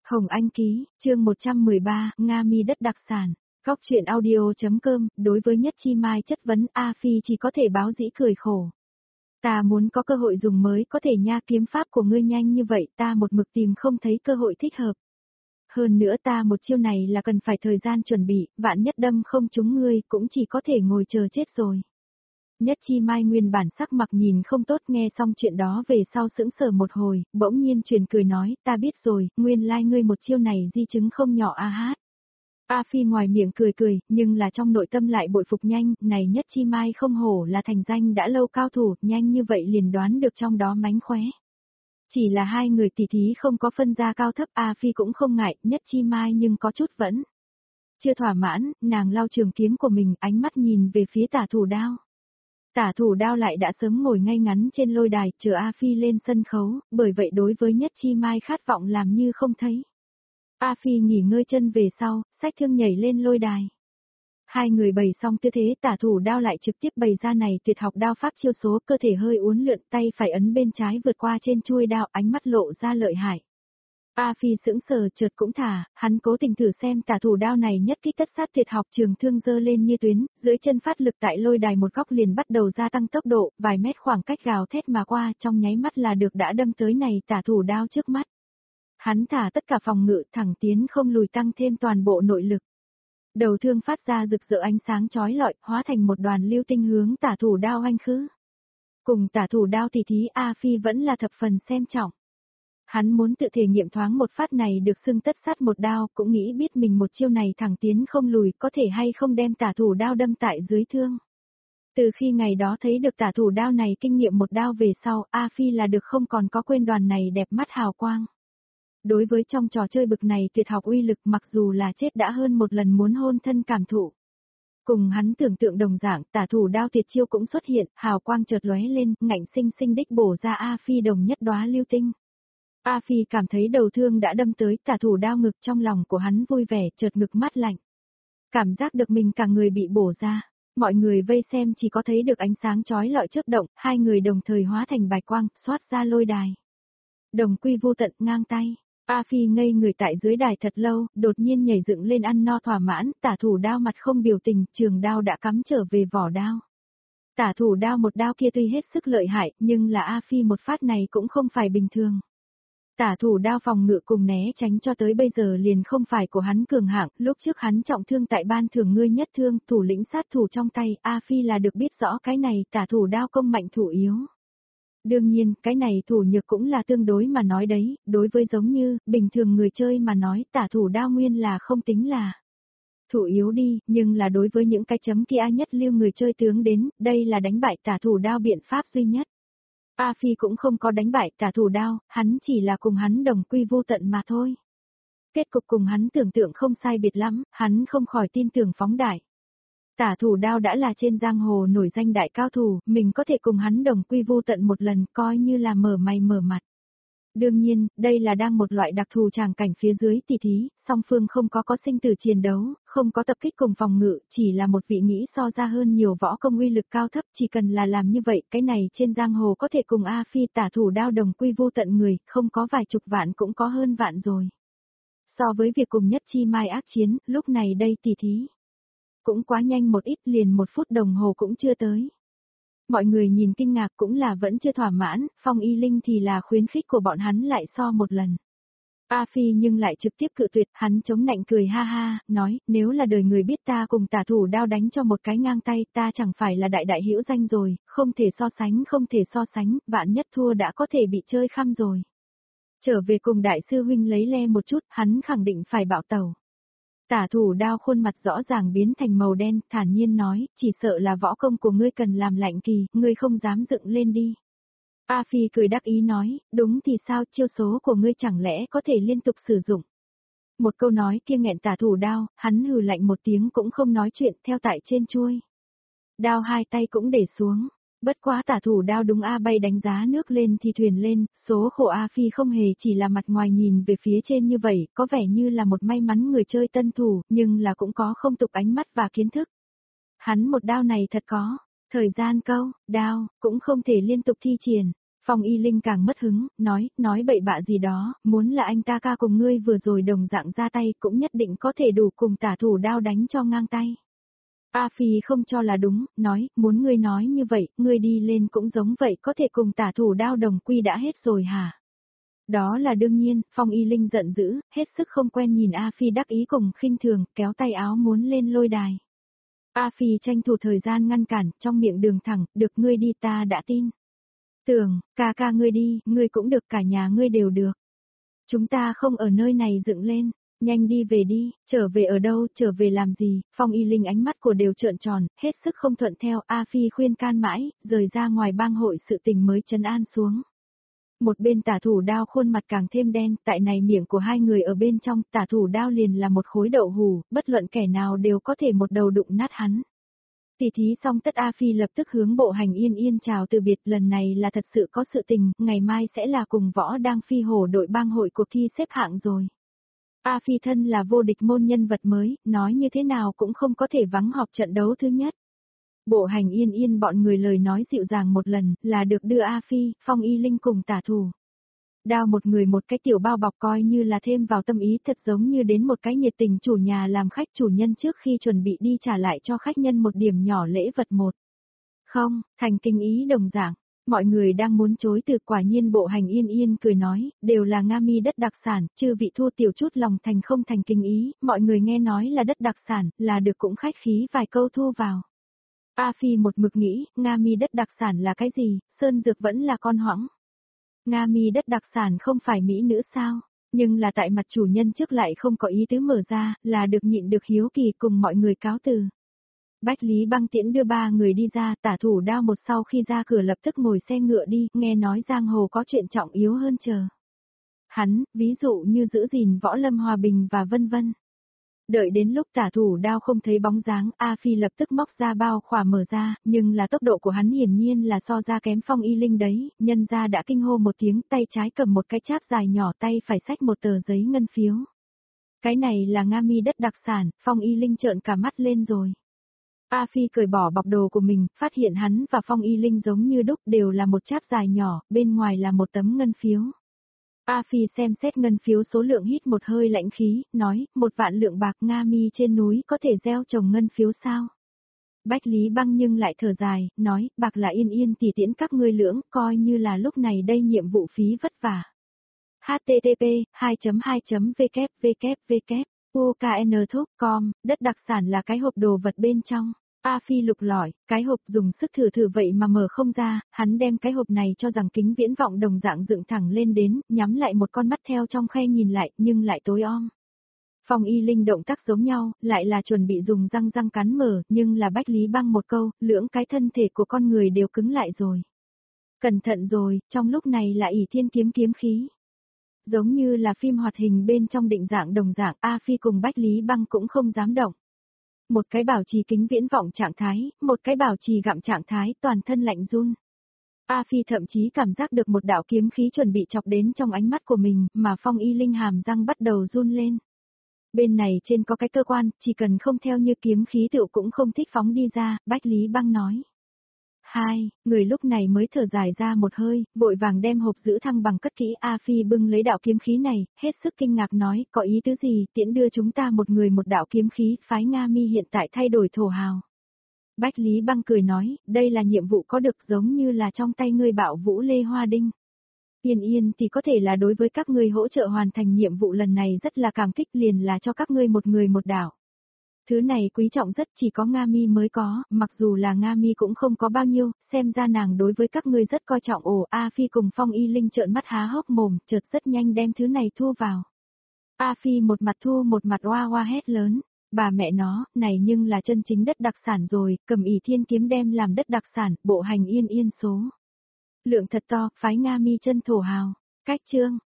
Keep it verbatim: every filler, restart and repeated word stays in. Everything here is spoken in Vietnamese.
Hồng Anh ký, chương một trăm mười ba, Nga mi đất đặc sản. Góc truyện audio.com, đối với Nhất Chi Mai chất vấn A Phi chỉ có thể báo dĩ cười khổ. Ta muốn có cơ hội dùng mới có thể nha, kiếm pháp của ngươi nhanh như vậy ta một mực tìm không thấy cơ hội thích hợp. Hơn nữa ta một chiêu này là cần phải thời gian chuẩn bị, vạn nhất đâm không trúng ngươi cũng chỉ có thể ngồi chờ chết rồi. Nhất Chi Mai nguyên bản sắc mặt nhìn không tốt, nghe xong chuyện đó về sau sững sờ một hồi, bỗng nhiên truyền cười nói, ta biết rồi, nguyên lai like ngươi một chiêu này di chứng không nhỏ a hát. A Phi ngoài miệng cười cười, nhưng là trong nội tâm lại bội phục nhanh, này Nhất Chi Mai không hổ là thành danh đã lâu cao thủ, nhanh như vậy liền đoán được trong đó mánh khóe. Chỉ là hai người tỷ thí không có phân ra cao thấp, A Phi cũng không ngại, Nhất Chi Mai nhưng có chút vẫn chưa thỏa mãn, nàng lau trường kiếm của mình, ánh mắt nhìn về phía Tả Thủ Đao. Tả Thủ Đao lại đã sớm ngồi ngay ngắn trên lôi đài, chờ A Phi lên sân khấu, bởi vậy đối với Nhất Chi Mai khát vọng làm như không thấy. A Phi nghỉ ngơi chân về sau, xách thương nhảy lên lôi đài. Hai người bày xong tư thế, Tả Thủ Đao lại trực tiếp bày ra này tuyệt học đao pháp chiêu số, cơ thể hơi uốn lượn, tay phải ấn bên trái vượt qua trên chuôi đao, ánh mắt lộ ra lợi hại. A Phi sững sờ chợt cũng thả, hắn cố tình thử xem Tả Thủ Đao này nhất kích tất sát tuyệt học, trường thương giơ lên như tuyến, dưới chân phát lực tại lôi đài một góc liền bắt đầu gia tăng tốc độ, vài mét khoảng cách gào thét mà qua, trong nháy mắt là được đã đâm tới này Tả Thủ Đao trước mắt. Hắn thả tất cả phòng ngự thẳng tiến không lùi, tăng thêm toàn bộ nội lực. Đầu thương phát ra rực rỡ ánh sáng chói lọi, hóa thành một đoàn lưu tinh hướng Tả Thủ Đao oanh khứ. Cùng Tả Thủ Đao tỷ thí, A Phi vẫn là thập phần xem trọng. Hắn muốn tự thể nghiệm thoáng một phát này được xưng tất sát một đao, cũng nghĩ biết mình một chiêu này thẳng tiến không lùi có thể hay không đem Tả Thủ Đao đâm tại dưới thương. Từ khi ngày đó thấy được Tả Thủ Đao này kinh nghiệm một đao về sau, A Phi là được không còn có quên đoàn này đẹp mắt hào quang. Đối với trong trò chơi bực này tuyệt học uy lực, mặc dù là chết đã hơn một lần muốn hôn thân cảm thụ. Cùng hắn tưởng tượng đồng dạng, Tả Thủ Đao tuyệt chiêu cũng xuất hiện, hào quang chợt lóe lên, ngạnh sinh sinh đích bổ ra A Phi đồng nhất đóa lưu tinh. A Phi cảm thấy đầu thương đã đâm tới, Tả Thủ Đao ngực, trong lòng của hắn vui vẻ, chợt ngực mát lạnh. Cảm giác được mình cả người bị bổ ra, mọi người vây xem chỉ có thấy được ánh sáng chói lọi chớp động, hai người đồng thời hóa thành bạch quang, xoát ra lôi đài. Đồng quy vô tận, ngang tay. A Phi ngây người tại dưới đài thật lâu, đột nhiên nhảy dựng lên ăn no thỏa mãn, Tả Thủ Đao mặt không biểu tình, trường đao đã cắm trở về vỏ đao. Tả Thủ Đao một đao kia tuy hết sức lợi hại, nhưng là A Phi một phát này cũng không phải bình thường. Tả Thủ Đao phòng ngự cùng né tránh cho tới bây giờ liền không phải của hắn cường hạng, lúc trước hắn trọng thương tại ban thưởng ngươi nhất thương, thủ lĩnh sát thủ trong tay, A Phi là được biết rõ cái này Tả Thủ Đao công mạnh thủ yếu. Đương nhiên, cái này thủ nhược cũng là tương đối mà nói đấy, đối với giống như, bình thường người chơi mà nói, Tả Thủ Đao nguyên là không tính là thủ yếu đi, nhưng là đối với những cái chấm kia nhất lưu người chơi tướng đến, đây là đánh bại Tả Thủ Đao biện pháp duy nhất. A Phi cũng không có đánh bại Tả Thủ Đao, hắn chỉ là cùng hắn đồng quy vô tận mà thôi. Kết cục cùng hắn tưởng tượng không sai biệt lắm, hắn không khỏi tin tưởng phóng đại. Tả Thủ Đao đã là trên giang hồ nổi danh đại cao thủ, mình có thể cùng hắn đồng quy vô tận một lần, coi như là mở mày mở mặt. Đương nhiên, đây là đang một loại đặc thù tràng cảnh phía dưới tỷ thí, song phương không có có sinh tử chiến đấu, không có tập kích cùng phòng ngự, chỉ là một vị nghĩ so ra hơn nhiều võ công uy lực cao thấp, chỉ cần là làm như vậy, cái này trên giang hồ có thể cùng A Phi Tả Thủ Đao đồng quy vô tận người, không có vài chục vạn cũng có hơn vạn rồi. So với việc cùng Nhất Chi Mai ác chiến, lúc này đây tỷ thí cũng quá nhanh một ít, liền một phút đồng hồ cũng chưa tới. Mọi người nhìn kinh ngạc cũng là vẫn chưa thỏa mãn, Phong Y Linh thì là khuyến khích của bọn hắn lại so một lần. A Phi nhưng lại trực tiếp cự tuyệt, hắn chống nạnh cười ha ha, nói, nếu là đời người biết ta cùng Tả Thủ Đao đánh cho một cái ngang tay, ta chẳng phải là đại đại hữu danh rồi, không thể so sánh, không thể so sánh, vạn nhất thua đã có thể bị chơi khăm rồi. Trở về cùng đại sư huynh lấy le một chút, hắn khẳng định phải bạo tẩu. Tả Thủ Đao khuôn mặt rõ ràng biến thành màu đen, thản nhiên nói, chỉ sợ là võ công của ngươi cần làm lạnh kỳ, ngươi không dám dựng lên đi. A Phi cười đắc ý nói, đúng thì sao, chiêu số của ngươi chẳng lẽ có thể liên tục sử dụng. Một câu nói kia nghẹn Tả Thủ Đao, hắn hừ lạnh một tiếng cũng không nói chuyện, theo tại trên chuôi. Đao hai tay cũng để xuống. Bất quá Tả Thủ Đao đúng A bay đánh giá nước lên thì thuyền lên, số khổ A Phi không hề chỉ là mặt ngoài nhìn về phía trên như vậy, có vẻ như là một may mắn người chơi tân thủ, nhưng là cũng có không tục ánh mắt và kiến thức. Hắn một đao này thật có, thời gian câu, đao, cũng không thể liên tục thi triển, Phong Y Linh càng mất hứng, nói, nói bậy bạ gì đó, muốn là anh ta ca cùng ngươi vừa rồi đồng dạng ra tay cũng nhất định có thể đủ cùng tả thủ đao đánh cho ngang tay. A Phi không cho là đúng, nói, muốn ngươi nói như vậy, ngươi đi lên cũng giống vậy có thể cùng tả thủ đao đồng quy đã hết rồi hả? Đó là đương nhiên, Phong Y Linh giận dữ, hết sức không quen nhìn A Phi đắc ý cùng khinh thường, kéo tay áo muốn lên lôi đài. A Phi tranh thủ thời gian ngăn cản, trong miệng đường thẳng, được ngươi đi ta đã tin. Tưởng, ca ca ngươi đi, ngươi cũng được cả nhà ngươi đều được. Chúng ta không ở nơi này dựng lên, nhanh đi về đi, trở về ở đâu, trở về làm gì, Phong Y Linh ánh mắt của đều trợn tròn, hết sức không thuận theo, A Phi khuyên can mãi, rời ra ngoài bang hội sự tình mới trấn an xuống. Một bên tả thủ đao khuôn mặt càng thêm đen, tại này miệng của hai người ở bên trong, tả thủ đao liền là một khối đậu hù, bất luận kẻ nào đều có thể một đầu đụng nát hắn. Tỉ thí xong tất A Phi lập tức hướng Bộ Hành Yên Yên chào từ biệt, lần này là thật sự có sự tình, ngày mai sẽ là cùng Võ Đang Phi hổ đội bang hội cuộc thi xếp hạng rồi. A Phi thân là vô địch môn nhân vật mới, nói như thế nào cũng không có thể vắng họp trận đấu thứ nhất. Bộ Hành Yên Yên bọn người lời nói dịu dàng một lần, là được đưa A Phi, Phong Y Linh cùng tả thủ đao một người một cái tiểu bao bọc coi như là thêm vào tâm ý, thật giống như đến một cái nhiệt tình chủ nhà làm khách chủ nhân trước khi chuẩn bị đi trả lại cho khách nhân một điểm nhỏ lễ vật một. Không, thành kinh ý đồng dạng, mọi người đang muốn chối từ, quả nhiên Bộ Hành Yên Yên cười nói, đều là Nga Mi đất đặc sản, chư vị thua tiểu chút lòng thành không thành kinh ý, mọi người nghe nói là đất đặc sản, là được cũng khách khí vài câu thu vào. A Phi một mực nghĩ, Nga Mi đất đặc sản là cái gì, sơn dược vẫn là con hoãng. Nga Mi đất đặc sản không phải mỹ nữ sao, nhưng là tại mặt chủ nhân trước lại không có ý tứ mở ra, là được nhịn được hiếu kỳ cùng mọi người cáo từ. Bách Lý Băng Tiễn đưa ba người đi ra, tả thủ đao một sau khi ra cửa lập tức ngồi xe ngựa đi, nghe nói giang hồ có chuyện trọng yếu hơn chờ hắn, ví dụ như giữ gìn võ lâm hòa bình và vân vân. Đợi đến lúc tả thủ đao không thấy bóng dáng, A Phi lập tức móc ra bao khỏa mở ra, nhưng là tốc độ của hắn hiển nhiên là so ra kém Phong Y Linh đấy, nhân ra đã kinh hô một tiếng, tay trái cầm một cái cháp dài nhỏ, tay phải xách một tờ giấy ngân phiếu. Cái này là Nga Mi đất đặc sản, Phong Y Linh trợn cả mắt lên rồi. A Phi cởi bỏ bọc đồ của mình, phát hiện hắn và Phong Y Linh giống như đúc, đều là một cháp dài nhỏ, bên ngoài là một tấm ngân phiếu. A Phi xem xét ngân phiếu số lượng, hít một hơi lạnh khí, nói, một vạn lượng bạc, Nga Mi trên núi có thể gieo trồng ngân phiếu sao? Bách Lý Băng nhưng lại thở dài, nói, bạc là Yên Yên tỷ tiễn các ngươi lưỡng, coi như là lúc này đây nhiệm vụ phí vất vả. H T T P hai chấm hai chấm W W W U K N T O com, đất đặc sản là cái hộp đồ vật bên trong. A Phi lục lọi, cái hộp dùng sức thử thử vậy mà mở không ra, hắn đem cái hộp này cho rằng kính viễn vọng đồng dạng dựng thẳng lên đến, nhắm lại một con mắt theo trong khe nhìn lại, nhưng lại tối om. Phong Y Linh động tác giống nhau, lại là chuẩn bị dùng răng răng cắn mở, nhưng là Bách Lý Băng một câu, lưỡng cái thân thể của con người đều cứng lại rồi. Cẩn thận rồi, trong lúc này là ỷ thiên kiếm kiếm khí. Giống như là phim hoạt hình bên trong định dạng đồng dạng, A Phi cùng Bách Lý Băng cũng không dám động. Một cái bảo trì kính viễn vọng trạng thái, một cái bảo trì gặm trạng thái, toàn thân lạnh run. A Phi thậm chí cảm giác được một đạo kiếm khí chuẩn bị chọc đến trong ánh mắt của mình, mà Phong Y Linh hàm răng bắt đầu run lên. Bên này trên có cái cơ quan, chỉ cần không theo như kiếm khí tựu cũng không thích phóng đi ra, Bách Lý Băng nói. Hai, người lúc này mới thở dài ra một hơi, vội vàng đem hộp giữ thăng bằng cất kỹ. A Phi bưng lấy đạo kiếm khí này, hết sức kinh ngạc nói, có ý tứ gì, tiễn đưa chúng ta một người một đạo kiếm khí, phái Nga Mi hiện tại thay đổi thổ hào. Bách Lý Băng cười nói, đây là nhiệm vụ có được giống như là trong tay ngươi Bạo Vũ Lê Hoa Đinh. Yên Yên thì có thể là đối với các ngươi hỗ trợ hoàn thành nhiệm vụ lần này rất là cảm kích, liền là cho các ngươi một người một đạo. Thứ này quý trọng rất, chỉ có Nga Mi mới có, mặc dù là Nga Mi cũng không có bao nhiêu, xem ra nàng đối với các ngươi rất coi trọng. Ồ, A Phi cùng Phong Y Linh trợn mắt há hốc mồm, chợt rất nhanh đem thứ này thu vào. A Phi một mặt thu một mặt oa oa hét lớn, bà mẹ nó, này nhưng là chân chính đất đặc sản rồi, cầm ỷ thiên kiếm đem làm đất đặc sản, Bộ Hành Yên Yên số lượng thật to, phái Nga Mi chân thổ hào. Cách chương